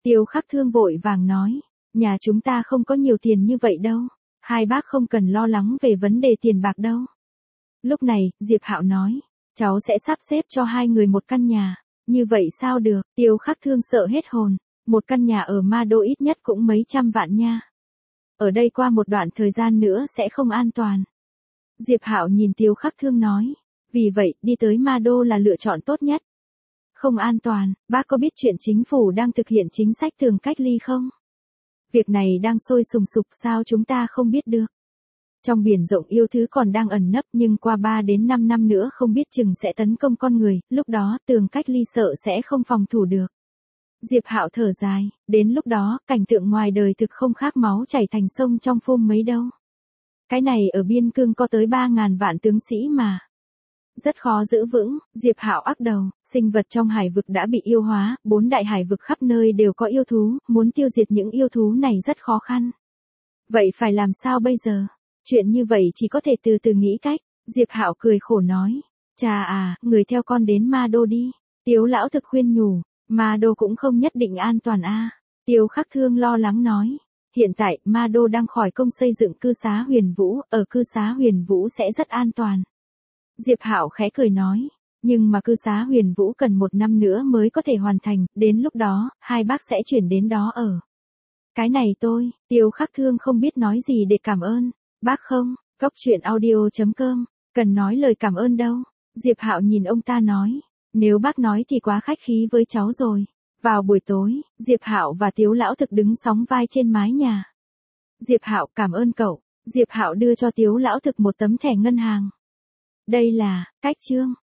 Tiêu Khắc Thương vội vàng nói, nhà chúng ta không có nhiều tiền như vậy đâu, hai bác không cần lo lắng về vấn đề tiền bạc đâu. Lúc này, Diệp Hạo nói, cháu sẽ sắp xếp cho hai người một căn nhà, như vậy sao được, Tiêu Khắc Thương sợ hết hồn, một căn nhà ở Ma Đô ít nhất cũng mấy trăm vạn nha. Ở đây qua một đoạn thời gian nữa sẽ không an toàn. Diệp Hạo nhìn Tiêu Khắc Thương nói, vì vậy đi tới Ma Đô là lựa chọn tốt nhất. Không an toàn, bác có biết chuyện chính phủ đang thực hiện chính sách tường cách ly không? Việc này đang sôi sùng sục sao chúng ta không biết được. Trong biển rộng yêu thứ còn đang ẩn nấp nhưng qua 3 đến 5 năm nữa không biết chừng sẽ tấn công con người, lúc đó tường cách ly sợ sẽ không phòng thủ được. Diệp Hạo thở dài, đến lúc đó, cảnh tượng ngoài đời thực không khác máu chảy thành sông trong phôm mấy đâu. Cái này ở biên cương có tới 3.000 vạn tướng sĩ mà. Rất khó giữ vững, Diệp Hạo ắc đầu, sinh vật trong hải vực đã bị yêu hóa, 4 đại hải vực khắp nơi đều có yêu thú, muốn tiêu diệt những yêu thú này rất khó khăn. Vậy phải làm sao bây giờ? Chuyện như vậy chỉ có thể từ từ nghĩ cách, Diệp Hạo cười khổ nói, cha à, người theo con đến Ma Đô đi. Tiếu lão thực khuyên nhủ, Ma Đô cũng không nhất định an toàn a. Tiêu Khắc Thương lo lắng nói, hiện tại Ma Đô đang khỏi công xây dựng cư xá Huyền Vũ, ở cư xá Huyền Vũ sẽ rất an toàn. Diệp Hạo khẽ cười nói, nhưng mà cư xá Huyền Vũ cần 1 năm nữa mới có thể hoàn thành, đến lúc đó, hai bác sẽ chuyển đến đó ở. Cái này tôi, Tiêu Khắc Thương không biết nói gì để cảm ơn, bác không, goctruyện.audio.com, cần nói lời cảm ơn đâu. Diệp Hạo nhìn ông ta nói, nếu bác nói thì quá khách khí với cháu rồi. Vào buổi tối, Diệp Hạo và Tiếu lão thực đứng sóng vai trên mái nhà. Diệp Hạo cảm ơn cậu. Diệp Hạo đưa cho Tiếu lão thực một tấm thẻ ngân hàng. Đây là cách chương